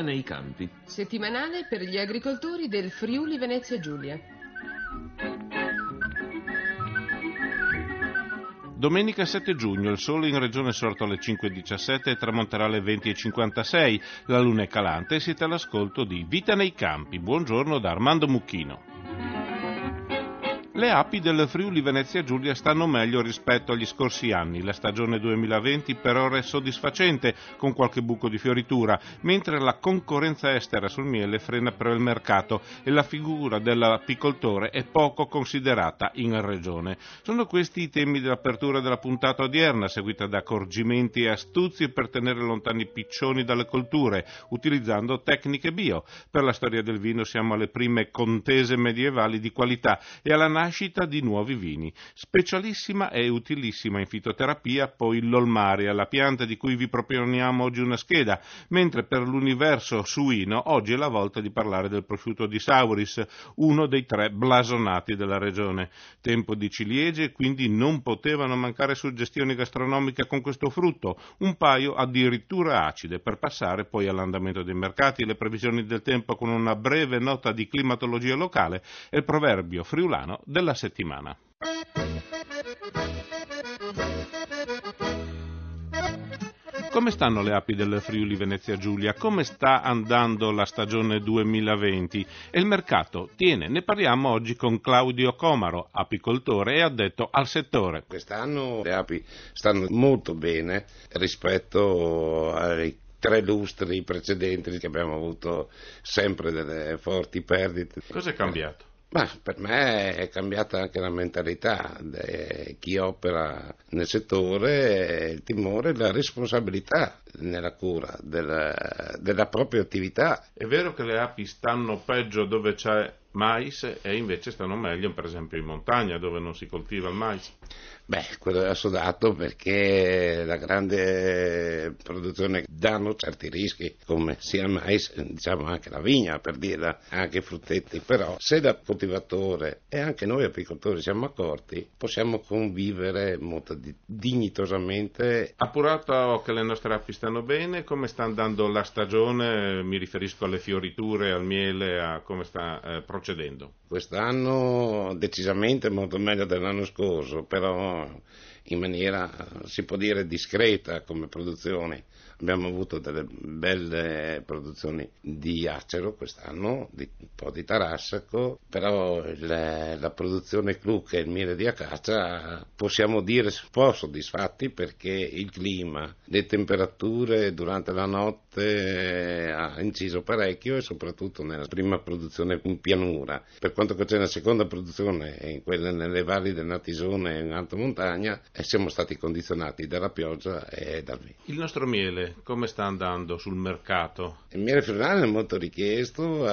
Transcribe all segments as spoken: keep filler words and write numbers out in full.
Vita nei campi. Settimanale per gli agricoltori del Friuli Venezia Giulia. Domenica sette giugno, il sole in regione è sorto alle cinque e diciassette e tramonterà alle venti e cinquantasei. La luna è calante e siete all'ascolto di Vita nei campi. Buongiorno da Armando Mucchino. Le api del Friuli Venezia Giulia stanno meglio rispetto agli scorsi anni. La stagione duemilaventi per ora è soddisfacente, con qualche buco di fioritura, mentre la concorrenza estera sul miele frena però il mercato e la figura dell'apicoltore è poco considerata in regione. Sono questi i temi dell'apertura della puntata odierna, seguita da accorgimenti e astuzie per tenere lontani i piccioni dalle colture, utilizzando tecniche bio. Per la storia del vino siamo alle prime contese medievali di qualità e alla nascita di nuovi vini. Specialissima e utilissima in fitoterapia poi l'olmaria, la pianta di cui vi proponiamo oggi una scheda, mentre per l'universo suino oggi è la volta di parlare del prosciutto di Sauris, uno dei tre blasonati della regione. Tempo di ciliegie, quindi non potevano mancare suggestioni gastronomiche con questo frutto, un paio addirittura acide, per passare poi all'andamento dei mercati, le previsioni del tempo con una breve nota di climatologia locale e il proverbio friulano della settimana. Come stanno le api del Friuli Venezia Giulia? Come sta andando la stagione duemilaventi? E il mercato tiene? Ne parliamo oggi con Claudio Comaro, apicoltore e addetto al settore. Quest'anno le api stanno molto bene rispetto ai tre lustri precedenti che abbiamo avuto sempre delle forti perdite. Cosa è cambiato? Ma per me è cambiata anche la mentalità di chi opera nel settore, il timore e la responsabilità nella cura della, della propria attività. È vero che le api stanno peggio dove c'è mais e invece stanno meglio per esempio in montagna dove non si coltiva il mais? Beh, quello è assodato perché la grande produzione danno certi rischi, come sia il mais, diciamo anche la vigna, per dirla, anche i frutteti, però se da coltivatore e anche noi apicoltori siamo accorti, possiamo convivere molto dignitosamente. Appurato che le nostre api stanno bene, come sta andando la stagione? Mi riferisco alle fioriture, al miele, a come sta eh, procedendo. Quest'anno decisamente molto meglio dell'anno scorso, però in maniera, si può dire, discreta come produzioni. Abbiamo avuto delle belle produzioni di acero quest'anno, di, un po' di tarassaco, però le, la produzione clou che è il miele di acacia possiamo dire un po' soddisfatti perché il clima, le temperature durante la notte ha inciso parecchio e soprattutto nella prima produzione in pianura. Per quanto concerne la seconda produzione, in quelle nelle valli del Natisone e in alta montagna, eh, siamo stati condizionati dalla pioggia e dal vento. Il nostro miele come sta andando sul mercato? Il miele friulano è molto richiesto,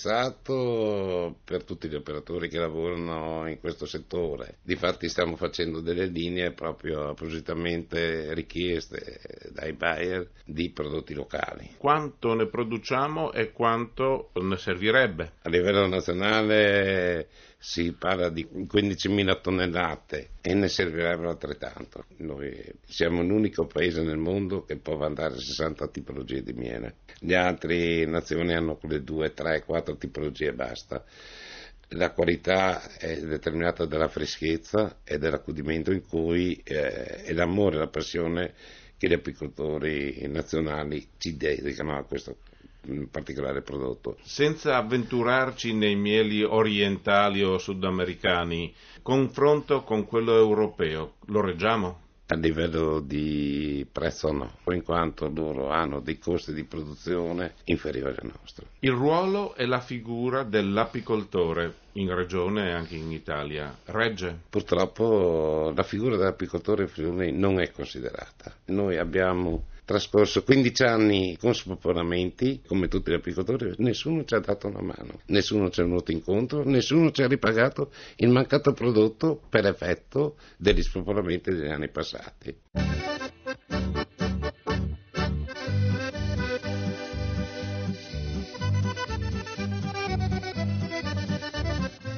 apprezzato per tutti gli operatori che lavorano in questo settore. Difatti stiamo facendo delle linee proprio appositamente richieste dai buyer di prodotti locali. Quanto ne produciamo e quanto ne servirebbe? A livello nazionale si parla di quindicimila tonnellate e ne servirebbero altrettanto. Noi siamo l'unico paese nel mondo che può vantare sessanta tipologie di miele. Le altre nazioni hanno quelle due, tre, quattro tipologie e basta. La qualità è determinata dalla freschezza e dall'accudimento in cui eh, è l'amore e la passione che gli apicoltori nazionali ci dedicano a questo particolare prodotto. Senza avventurarci nei mieli orientali o sudamericani, confronto con quello europeo, lo reggiamo? A livello di prezzo no, in quanto loro hanno dei costi di produzione inferiori al nostro. Il ruolo e la figura dell'apicoltore in regione e anche in Italia regge? Purtroppo la figura dell'apicoltore friuli non è considerata. Noi abbiamo trascorso quindici anni con spopolamenti, come tutti gli apicoltori, nessuno ci ha dato una mano, nessuno ci è venuto incontro, nessuno ci ha ripagato il mancato prodotto per effetto degli spopolamenti degli anni passati.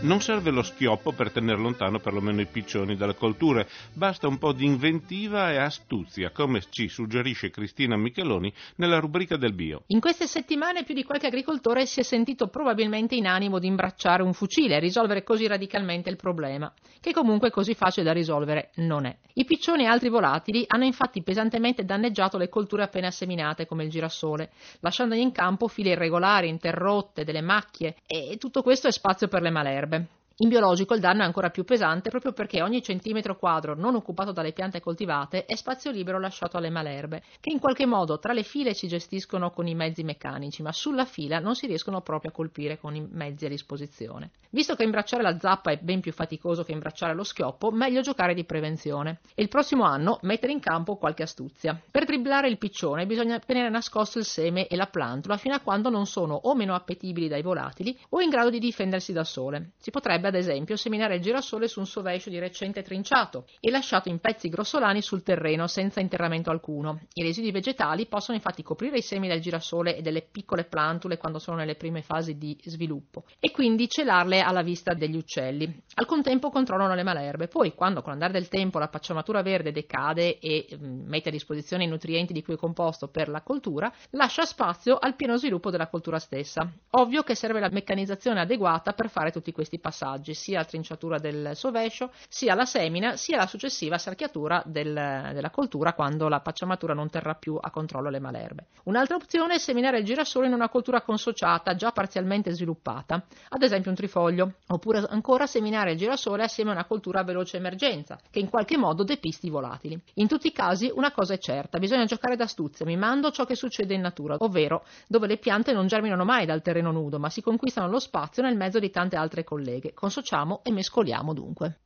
Non serve lo schioppo per tenere lontano perlomeno i piccioni dalle colture, basta un po' di inventiva e astuzia, come ci suggerisce Cristina Micheloni nella rubrica del bio. In queste settimane più di qualche agricoltore si è sentito probabilmente in animo di imbracciare un fucile e risolvere così radicalmente il problema, che comunque così facile da risolvere non è. I piccioni e altri volatili hanno infatti pesantemente danneggiato le colture appena seminate come il girasole, lasciando in campo file irregolari, interrotte, delle macchie, e tutto questo è spazio per le malerbe. In biologico il danno è ancora più pesante proprio perché ogni centimetro quadro non occupato dalle piante coltivate è spazio libero lasciato alle malerbe, che in qualche modo tra le file si gestiscono con i mezzi meccanici, ma sulla fila non si riescono proprio a colpire con i mezzi a disposizione. Visto che imbracciare la zappa è ben più faticoso che imbracciare lo schioppo, meglio giocare di prevenzione e il prossimo anno mettere in campo qualche astuzia. Per dribblare il piccione bisogna tenere nascosto il seme e la plantola fino a quando non sono o meno appetibili dai volatili o in grado di difendersi dal sole. Si potrebbe ad esempio seminare il girasole su un sovescio di recente trinciato e lasciato in pezzi grossolani sul terreno senza interramento alcuno. I residui vegetali possono infatti coprire i semi del girasole e delle piccole plantule quando sono nelle prime fasi di sviluppo e quindi celarle alla vista degli uccelli. Al contempo controllano le malerbe, poi quando con l'andare del tempo la pacciamatura verde decade e mh, mette a disposizione i nutrienti di cui è composto per la coltura, lascia spazio al pieno sviluppo della coltura stessa. Ovvio che serve la meccanizzazione adeguata per fare tutti questi passaggi, sia la trinciatura del sovescio, sia la semina, sia la successiva sarchiatura del, della coltura quando la pacciamatura non terrà più a controllo le malerbe. Un'altra opzione è seminare il girasole in una coltura consociata già parzialmente sviluppata, ad esempio un trifoglio, oppure ancora seminare il girasole assieme a una coltura a veloce emergenza, che in qualche modo depisti i volatili. In tutti i casi una cosa è certa, bisogna giocare d'astuzia, mimando ciò che succede in natura, ovvero dove le piante non germinano mai dal terreno nudo, ma si conquistano lo spazio nel mezzo di tante altre colleghe. Consociamo e mescoliamo dunque.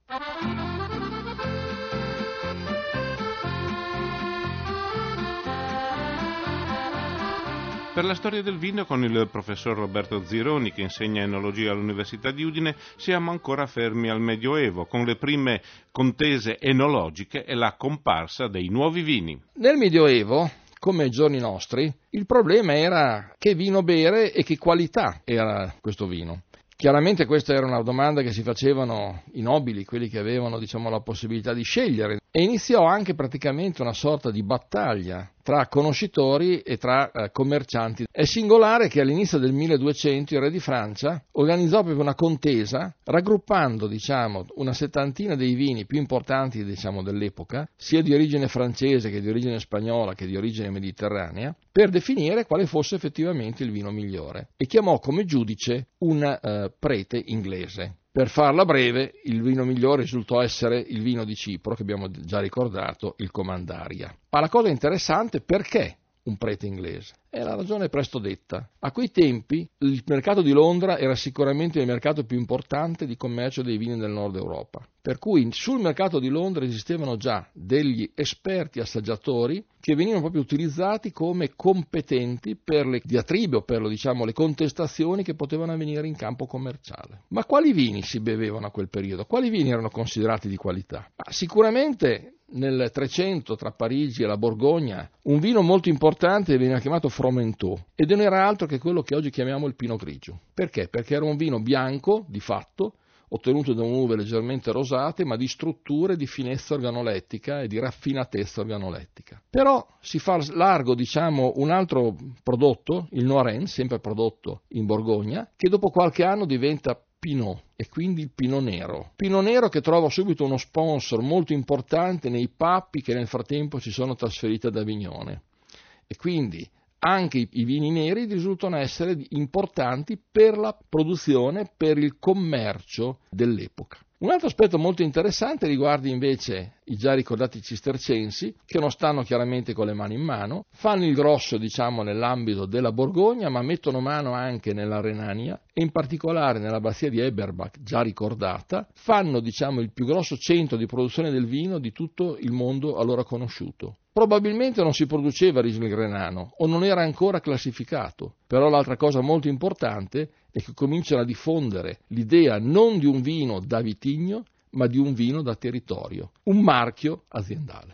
Per la storia del vino con il professor Roberto Zironi, che insegna enologia all'Università di Udine, siamo ancora fermi al Medioevo, con le prime contese enologiche e la comparsa dei nuovi vini. Nel Medioevo, come ai giorni nostri, il problema era che vino bere e che qualità era questo vino. Chiaramente questa era una domanda che si facevano i nobili, quelli che avevano, diciamo, la possibilità di scegliere, e iniziò anche praticamente una sorta di battaglia tra conoscitori e tra eh, commercianti. È singolare che all'inizio del milleduecento il re di Francia organizzò proprio una contesa raggruppando, diciamo, una settantina dei vini più importanti, diciamo, dell'epoca, sia di origine francese che di origine spagnola che di origine mediterranea, per definire quale fosse effettivamente il vino migliore, e chiamò come giudice un eh, prete inglese. Per farla breve, il vino migliore risultò essere il vino di Cipro, che abbiamo già ricordato, il Comandaria. Ma la cosa interessante, perché un prete inglese? È la ragione presto detta. A quei tempi il mercato di Londra era sicuramente il mercato più importante di commercio dei vini del nord Europa, per cui sul mercato di Londra esistevano già degli esperti assaggiatori che venivano proprio utilizzati come competenti per le diatribe o per, diciamo, le contestazioni che potevano avvenire in campo commerciale. Ma quali vini si bevevano a quel periodo? Quali vini erano considerati di qualità? Ma sicuramente nel Trecento, tra Parigi e la Borgogna, un vino molto importante veniva chiamato Fromenteau, ed non era altro che quello che oggi chiamiamo il Pinot Grigio. Perché? Perché era un vino bianco, di fatto, ottenuto da uve leggermente rosate, ma di struttura e di finezza organolettica e di raffinatezza organolettica. Però si fa largo, diciamo, un altro prodotto, il Noirain, sempre prodotto in Borgogna, che dopo qualche anno diventa Pinot, e quindi il Pinot Nero. Pinot Nero che trova subito uno sponsor molto importante nei pappi che nel frattempo si sono trasferiti ad Avignone. E quindi anche i, i vini neri risultano essere importanti per la produzione, per il commercio dell'epoca. Un altro aspetto molto interessante riguarda invece i già ricordati cistercensi, che non stanno chiaramente con le mani in mano, fanno il grosso, diciamo, nell'ambito della Borgogna, ma mettono mano anche nella Renania e in particolare nell'abbazia di Eberbach, già ricordata, fanno, diciamo, il più grosso centro di produzione del vino di tutto il mondo allora conosciuto. Probabilmente non si produceva Riesling renano o non era ancora classificato, però l'altra cosa molto importante è che cominciano a diffondere l'idea non di un vino da vitigno, ma di un vino da territorio, un marchio aziendale.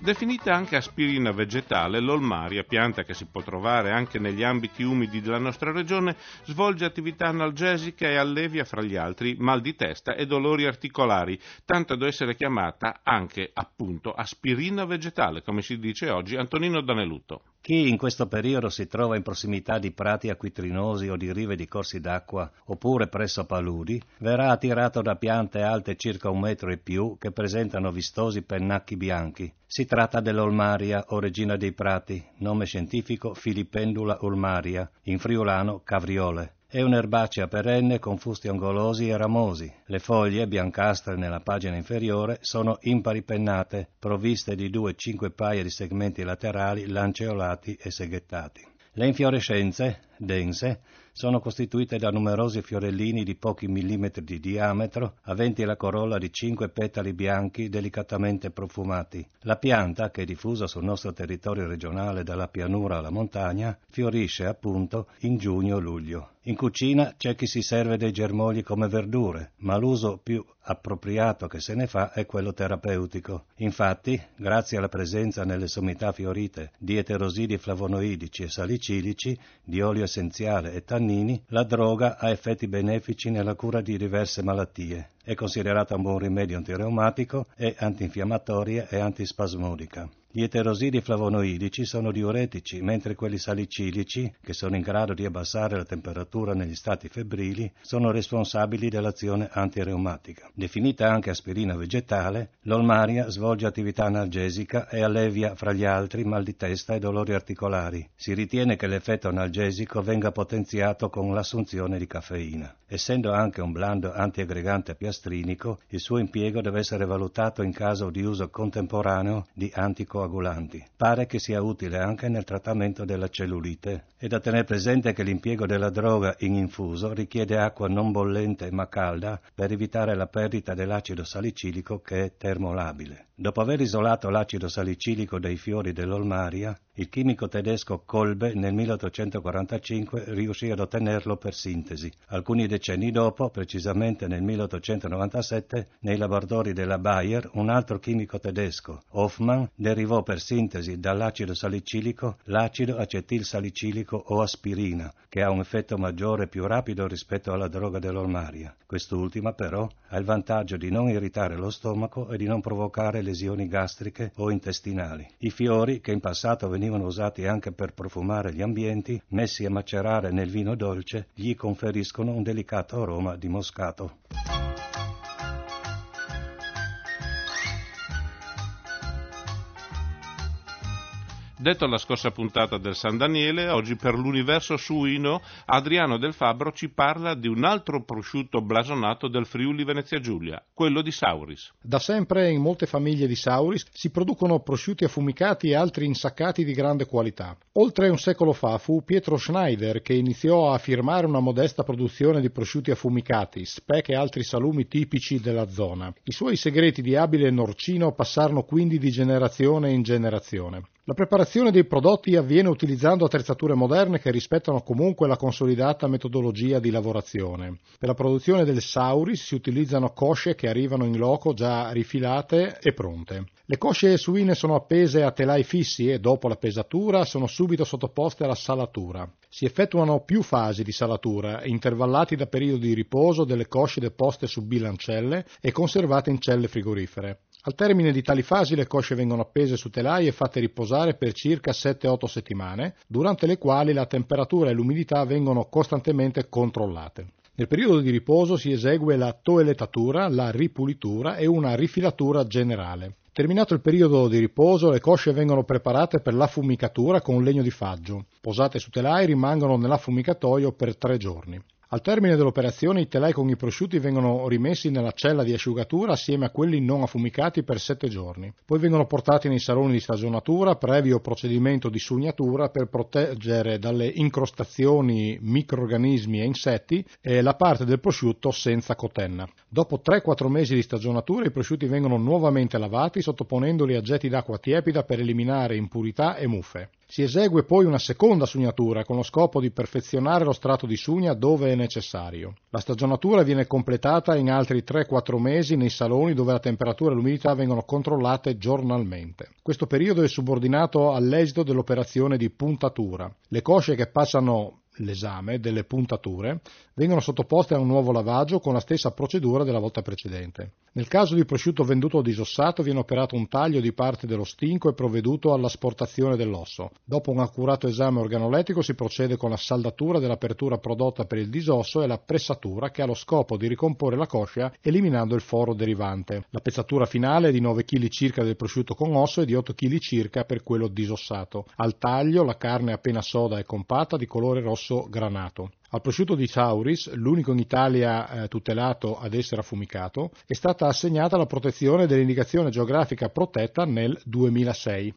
Definita anche aspirina vegetale, l'olmaria, pianta che si può trovare anche negli ambiti umidi della nostra regione, svolge attività analgesica e allevia, fra gli altri, mal di testa e dolori articolari, tanto da essere chiamata anche, appunto, aspirina vegetale, come si dice oggi. Antonino Danelutto. Chi in questo periodo si trova in prossimità di prati acquitrinosi o di rive di corsi d'acqua, oppure presso paludi, verrà attirato da piante alte circa un metro e più che presentano vistosi pennacchi bianchi. Si tratta dell'olmaria o regina dei prati, nome scientifico Filipendula ulmaria, in friulano cavriole. È un'erbacea perenne con fusti angolosi e ramosi. Le foglie, biancastre nella pagina inferiore, sono impari pennate, provviste di due cinque paia di segmenti laterali lanceolati e seghettati. Le infiorescenze, dense, sono costituite da numerosi fiorellini di pochi millimetri di diametro, aventi la corolla di cinque petali bianchi delicatamente profumati. La pianta, che è diffusa sul nostro territorio regionale dalla pianura alla montagna, fiorisce appunto in giugno-luglio. In cucina c'è chi si serve dei germogli come verdure, ma l'uso più appropriato che se ne fa è quello terapeutico. Infatti, grazie alla presenza nelle sommità fiorite di eterosidi flavonoidici e salicilici, di olio essenziale e tannini, la droga ha effetti benefici nella cura di diverse malattie. È considerata un buon rimedio antireumatico e antinfiammatoria e antispasmodica. Gli eterosidi flavonoidici sono diuretici, mentre quelli salicilici, che sono in grado di abbassare la temperatura negli stati febbrili, sono responsabili dell'azione antireumatica. Definita anche aspirina vegetale, l'olmaria svolge attività analgesica e allevia, fra gli altri, mal di testa e dolori articolari. Si ritiene che l'effetto analgesico venga potenziato con l'assunzione di caffeina. Essendo anche un blando antiaggregante piastrinico, il suo impiego deve essere valutato in caso di uso contemporaneo di anticoagulanti. Pare che sia utile anche nel trattamento della cellulite. È da tenere presente che l'impiego della droga in infuso richiede acqua non bollente ma calda per evitare la perdita dell'acido salicilico, che è termolabile. Dopo aver isolato l'acido salicilico dai fiori dell'olmaria, il chimico tedesco Kolbe nel milleottocentoquarantacinque riuscì ad ottenerlo per sintesi. Alcuni decenni dopo, precisamente nel milleottocentonovantasette, nei laboratori della Bayer, un altro chimico tedesco, Hoffmann, derivò per sintesi dall'acido salicilico l'acido acetilsalicilico o aspirina, che ha un effetto maggiore e più rapido rispetto alla droga dell'olmaria. Quest'ultima, però, ha il vantaggio di non irritare lo stomaco e di non provocare lesioni gastriche o intestinali. I fiori, che in passato venivano usati anche per profumare gli ambienti, messi a macerare nel vino dolce, gli conferiscono un delicato aroma di moscato. Detto la scorsa puntata del San Daniele, oggi per l'universo suino Adriano Del Fabbro ci parla di un altro prosciutto blasonato del Friuli Venezia Giulia, quello di Sauris. Da sempre in molte famiglie di Sauris si producono prosciutti affumicati e altri insaccati di grande qualità. Oltre un secolo fa fu Pietro Schneider che iniziò a firmare una modesta produzione di prosciutti affumicati, speck e altri salumi tipici della zona. I suoi segreti di abile norcino passarono quindi di generazione in generazione. La preparazione dei prodotti avviene utilizzando attrezzature moderne che rispettano comunque la consolidata metodologia di lavorazione. Per la produzione del Sauris si utilizzano cosce che arrivano in loco già rifilate e pronte. Le cosce suine sono appese a telai fissi e dopo la pesatura sono subito sottoposte alla salatura. Si effettuano più fasi di salatura, intervallati da periodi di riposo delle cosce deposte su bilancelle e conservate in celle frigorifere. Al termine di tali fasi le cosce vengono appese su telai e fatte riposare per circa sette otto settimane, durante le quali la temperatura e l'umidità vengono costantemente controllate. Nel periodo di riposo si esegue la toelettatura, la ripulitura e una rifilatura generale. Terminato il periodo di riposo, le cosce vengono preparate per l'affumicatura con legno di faggio. Posate su telai rimangono nell'affumicatoio per tre giorni. Al termine dell'operazione i telai con i prosciutti vengono rimessi nella cella di asciugatura assieme a quelli non affumicati per sette giorni. Poi vengono portati nei saloni di stagionatura previo procedimento di sugnatura per proteggere dalle incrostazioni microrganismi e insetti e la parte del prosciutto senza cotenna. Dopo tre quattro mesi di stagionatura i prosciutti vengono nuovamente lavati sottoponendoli a getti d'acqua tiepida per eliminare impurità e muffe. Si esegue poi una seconda sugnatura con lo scopo di perfezionare lo strato di sugna dove è necessario. La stagionatura viene completata in altri tre quattro mesi nei saloni dove la temperatura e l'umidità vengono controllate giornalmente. Questo periodo è subordinato all'esito dell'operazione di puntatura. Le cosce che passano l'esame delle puntature vengono sottoposte a un nuovo lavaggio con la stessa procedura della volta precedente. Nel caso di prosciutto venduto o disossato viene operato un taglio di parte dello stinco e provveduto all'asportazione dell'osso. Dopo un accurato esame organolettico si procede con la saldatura dell'apertura prodotta per il disosso e la pressatura che ha lo scopo di ricomporre la coscia eliminando il foro derivante. La pezzatura finale è di nove chili circa del prosciutto con osso e di otto chili circa per quello disossato. Al taglio la carne è appena soda e compatta di colore rosso granato. Al prosciutto di Sauris, l'unico in Italia eh, tutelato ad essere affumicato, è stata assegnata la protezione dell'indicazione geografica protetta nel duemilasei.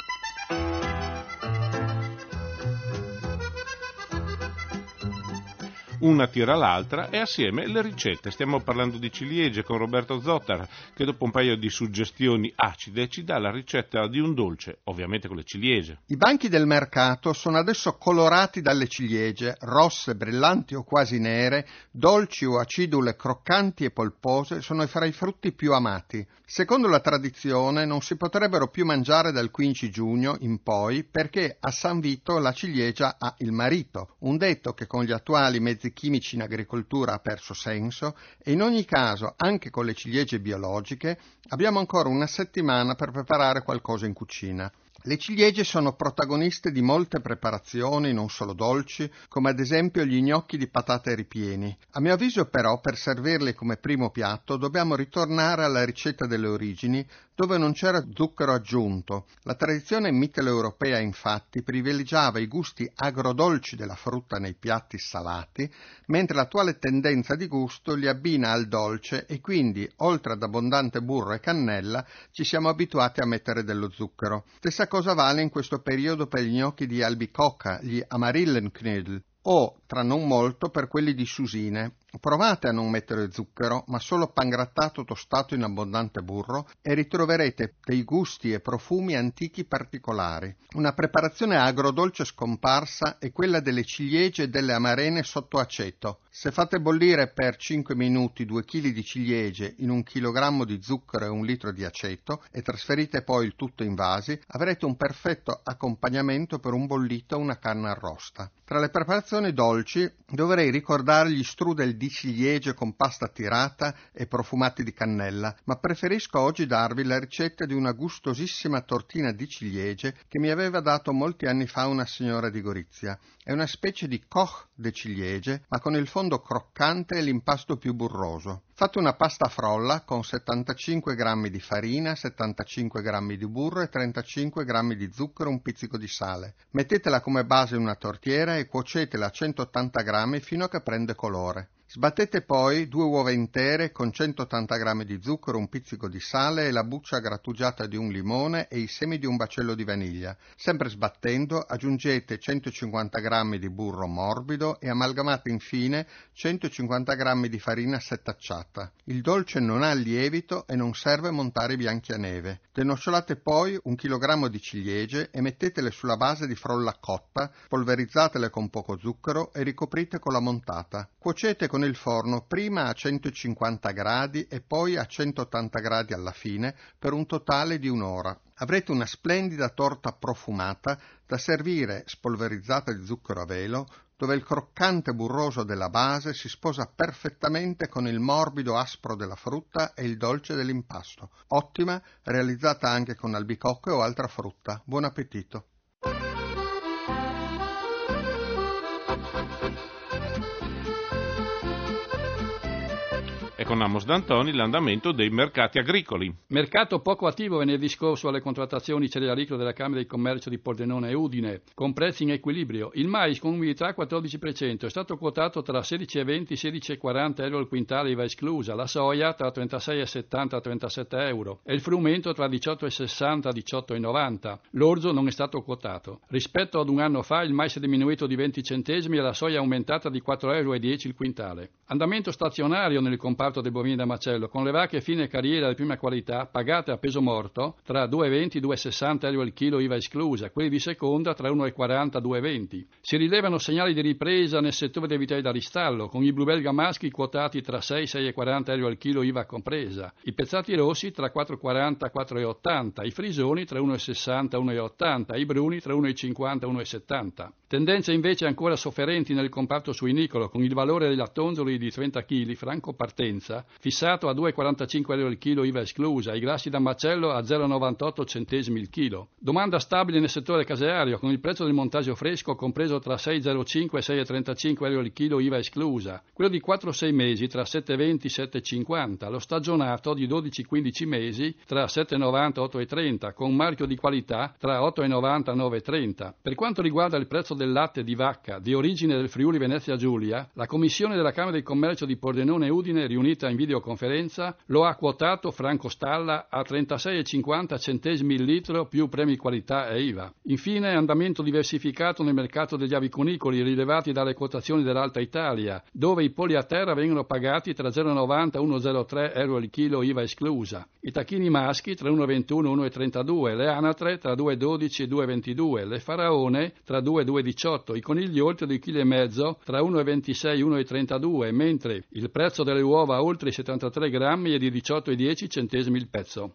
Una tira l'altra e assieme le ricette. Stiamo parlando di ciliegie con Roberto Zottar, che dopo un paio di suggestioni acide ci dà la ricetta di un dolce, ovviamente con le ciliegie. I banchi del mercato sono adesso colorati dalle ciliegie, rosse, brillanti o quasi nere, dolci o acidule, croccanti e polpose, sono fra i frutti più amati. Secondo la tradizione non si potrebbero più mangiare dal quindici giugno in poi perché a San Vito la ciliegia ha il marito, un detto che con gli attuali mezzi chimici in agricoltura ha perso senso e in ogni caso, anche con le ciliegie biologiche, abbiamo ancora una settimana per preparare qualcosa in cucina. Le ciliegie sono protagoniste di molte preparazioni, non solo dolci, come ad esempio gli gnocchi di patate ripieni. A mio avviso però, per servirli come primo piatto, dobbiamo ritornare alla ricetta delle origini, dove non c'era zucchero aggiunto. La tradizione mitteleuropea, infatti, privilegiava i gusti agrodolci della frutta nei piatti salati, mentre l'attuale tendenza di gusto li abbina al dolce e quindi, oltre ad abbondante burro e cannella, ci siamo abituati a mettere dello zucchero. Stessa cosa vale in questo periodo per gli gnocchi di albicocca, gli Amarillenknödel, o, tra non molto, per quelli di susine. Provate a non mettere zucchero, ma solo pangrattato tostato in abbondante burro e ritroverete dei gusti e profumi antichi particolari. Una preparazione agrodolce scomparsa è quella delle ciliegie e delle amarene sotto aceto. Se fate bollire per cinque minuti due chili di ciliegie in un chilogrammo di zucchero e un litro di aceto e trasferite poi il tutto in vasi, avrete un perfetto accompagnamento per un bollito o una canna arrosta. Tra le preparazioni dolci dovrei ricordare gli strudel di ciliegie con pasta tirata e profumati di cannella, ma preferisco oggi darvi la ricetta di una gustosissima tortina di ciliegie che mi aveva dato molti anni fa una signora di Gorizia. È una specie di Koch de ciliegie, ma con il fondo croccante e l'impasto più burroso. Fate una pasta frolla con settantacinque grammi di farina, settantacinque grammi di burro e trentacinque grammi di zucchero e un pizzico di sale. Mettetela come base in una tortiera e cuocetela a centottanta grammi fino a che prende colore. Sbattete poi due uova intere con centottanta grammi di zucchero, un pizzico di sale e la buccia grattugiata di un limone e i semi di un baccello di vaniglia. Sempre sbattendo aggiungete centocinquanta grammi di burro morbido e amalgamate infine centocinquanta grammi di farina setacciata. Il dolce non ha lievito e non serve montare i bianchi a neve. Denocciolate poi un chilogrammo di ciliegie e mettetele sulla base di frolla cotta, polverizzatele con poco zucchero e ricoprite con la montata. Cuocete con il forno prima a centocinquanta gradi e poi a centottanta gradi alla fine per un totale di un'ora. Avrete una splendida torta profumata da servire spolverizzata di zucchero a velo, dove il croccante burroso della base si sposa perfettamente con il morbido aspro della frutta e il dolce dell'impasto. Ottima, realizzata anche con albicocche o altra frutta. Buon appetito! E con Amos D'Antoni l'andamento dei mercati agricoli. Mercato poco attivo venerdì scorso alle contrattazioni cerealicole della Camera di Commercio di Pordenone e Udine, con prezzi in equilibrio. Il mais con umidità quattordici per cento è stato quotato tra sedici e venti e sedici e quaranta euro al quintale I V A esclusa, la soia tra trentasei e settanta e trentasette euro e il frumento tra diciotto e sessanta e diciotto e novanta. L'orzo non è stato quotato. Rispetto ad un anno fa il mais è diminuito di venti centesimi e la soia è aumentata di quattro euro e dieci il quintale. Andamento stazionario nel comparto prodotto dei bovini da macello, con le vacche fine carriera di prima qualità pagate a peso morto tra due virgola venti e due virgola sessanta euro al chilo I V A esclusa, quelli di seconda tra uno virgola quaranta e due virgola venti. Si rilevano segnali di ripresa nel settore dei vitelli da ristallo, con i blu belga maschi quotati tra sei e sei virgola quaranta euro al chilo I V A compresa, i pezzati rossi tra quattro virgola quaranta e quattro virgola ottanta, i frisoni tra uno virgola sessanta e uno virgola ottanta, i bruni tra uno virgola cinquanta e uno virgola settanta. Tendenze invece ancora sofferenti nel comparto suinicolo, con il valore dei lattonzoli di trenta chili, franco partenza, fissato a due virgola quarantacinque euro il chilo I V A esclusa, i grassi da macello a zero virgola novantotto centesimi il chilo. Domanda stabile nel settore caseario, con il prezzo del montaggio fresco compreso tra sei virgola zero cinque e sei virgola trentacinque euro il chilo I V A esclusa, quello di quattro sei mesi tra sette virgola venti e sette virgola cinquanta, lo stagionato di dodici quindici mesi tra sette virgola novanta e otto virgola trenta, con un marchio di qualità tra otto virgola novanta e nove virgola trenta. Per quanto riguarda il prezzo del latte di vacca di origine del Friuli Venezia Giulia, la commissione della Camera di Commercio di Pordenone e Udine, riunita in videoconferenza, lo ha quotato franco stalla a trentasei virgola cinquanta centesimi il litro più premi qualità e I V A. Infine, andamento diversificato nel mercato degli aviconicoli rilevati dalle quotazioni dell'Alta Italia, dove i polli a terra vengono pagati tra zero virgola novanta e uno virgola zero tre euro il chilo I V A esclusa, i tacchini maschi tra uno virgola ventuno e uno virgola trentadue, le anatre tra due virgola dodici e due virgola ventidue, le faraone tra due e due virgola diciotto, i conigli oltre due virgola cinque chili tra uno virgola ventisei e uno virgola trentadue, mentre il prezzo delle uova oltre i settantatré grammi è di diciotto virgola dieci centesimi il pezzo.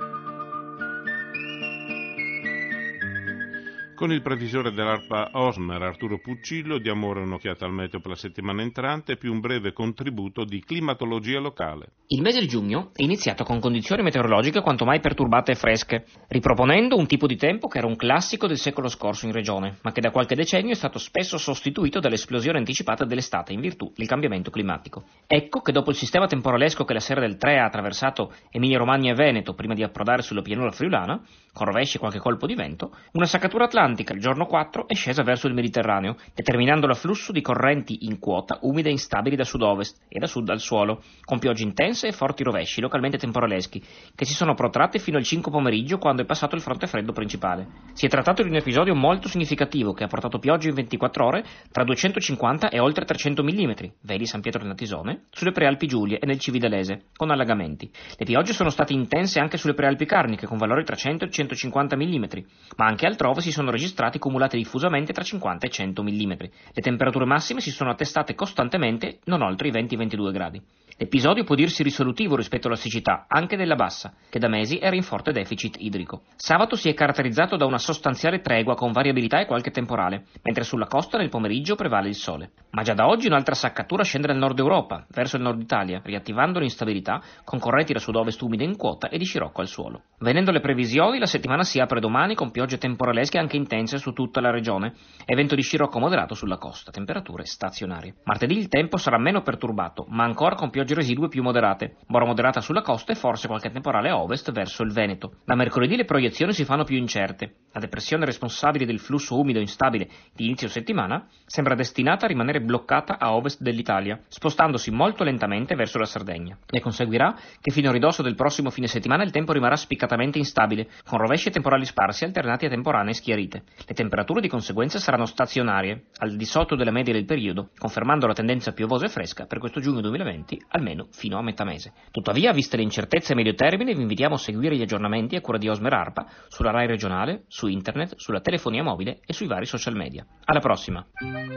Con il previsore dell'ARPA Osmer, Arturo Puccillo, diamo ora un'occhiata al meteo per la settimana entrante, più un breve contributo di climatologia locale. Il mese di giugno è iniziato con condizioni meteorologiche quanto mai perturbate e fresche, riproponendo un tipo di tempo che era un classico del secolo scorso in regione, ma che da qualche decennio è stato spesso sostituito dall'esplosione anticipata dell'estate in virtù del cambiamento climatico. Ecco che dopo il sistema temporalesco che la sera del tre ha attraversato Emilia-Romagna e Veneto prima di approdare sulla pianura friulana, con rovesci e qualche colpo di vento, una saccatura atlantica il giorno quattro è scesa verso il Mediterraneo, determinando l'afflusso di correnti in quota umide e instabili da sud-ovest e da sud al suolo, con piogge intense e forti rovesci, localmente temporaleschi, che si sono protratte fino al cinque pomeriggio quando è passato il fronte freddo principale. Si è trattato di un episodio molto significativo che ha portato piogge in ventiquattro ore tra duecentocinquanta e oltre trecento millimetri, vedi San Pietro del Natisone, sulle Prealpi Giulie e nel Cividalese, con allagamenti. Le piogge sono state intense anche sulle Prealpi Carniche, con valori tra cento e centocinquanta millimetri, ma anche altrove si sono registrati cumulati diffusamente tra cinquanta e cento millimetri. Le temperature massime si sono attestate costantemente non oltre i venti ventidue gradi. L'episodio può dirsi risolutivo rispetto alla siccità, anche della Bassa, che da mesi era in forte deficit idrico. Sabato si è caratterizzato da una sostanziale tregua con variabilità e qualche temporale, mentre sulla costa nel pomeriggio prevale il sole. Ma già da oggi un'altra saccatura scende dal nord Europa, verso il nord Italia, riattivando l'instabilità con correnti da sud-ovest umide in quota e di scirocco al suolo. Venendo alle previsioni, la settimana si apre domani con piogge temporalesche anche intense su tutta la regione e vento di scirocco moderato sulla costa, temperature stazionarie. Martedì il tempo sarà meno perturbato, ma ancora con piogge residue più moderate, bora moderata sulla costa e forse qualche temporale a ovest verso il Veneto. Da mercoledì le proiezioni si fanno più incerte. La depressione responsabile del flusso umido instabile di inizio settimana sembra destinata a rimanere bloccata a ovest dell'Italia, spostandosi molto lentamente verso la Sardegna. Ne conseguirà che fino a ridosso del prossimo fine settimana il tempo rimarrà spiccatamente instabile, con rovesci e temporali sparsi alternati a temporanee schiarite. Le temperature di conseguenza saranno stazionarie, al di sotto della media del periodo, confermando la tendenza piovosa e fresca per questo giugno duemilaventi, almeno fino a metà mese. Tuttavia, viste le incertezze a medio termine, vi invitiamo a seguire gli aggiornamenti a cura di Osmer ARPA sulla Rai regionale, su internet, sulla telefonia mobile e sui vari social media. Alla prossima!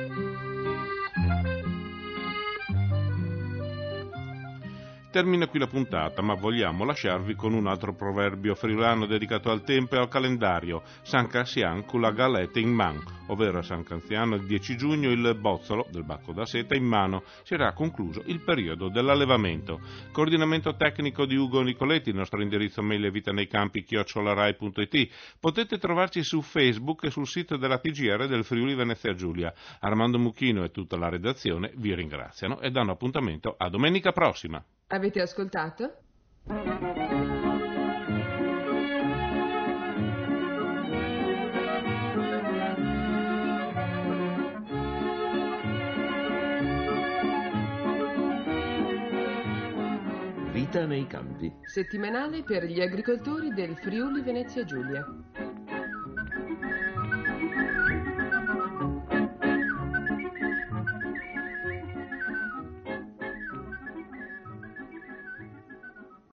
Termina qui la puntata, ma vogliamo lasciarvi con un altro proverbio friulano dedicato al tempo e al calendario, San Cassian con la galette in man, ovvero a San Canziano il dieci giugno il bozzolo del bacco da seta in mano, si era concluso il periodo dell'allevamento. Coordinamento tecnico di Ugo Nicoletti, il nostro indirizzo mail è vitanei-campi chiocciola rai punto it. Potete trovarci su Facebook e sul sito della T G R del Friuli Venezia Giulia. Armando Mucchino e tutta la redazione vi ringraziano e danno appuntamento a domenica prossima. Avete ascoltato? Vita nei campi. Settimanale per gli agricoltori del Friuli Venezia Giulia.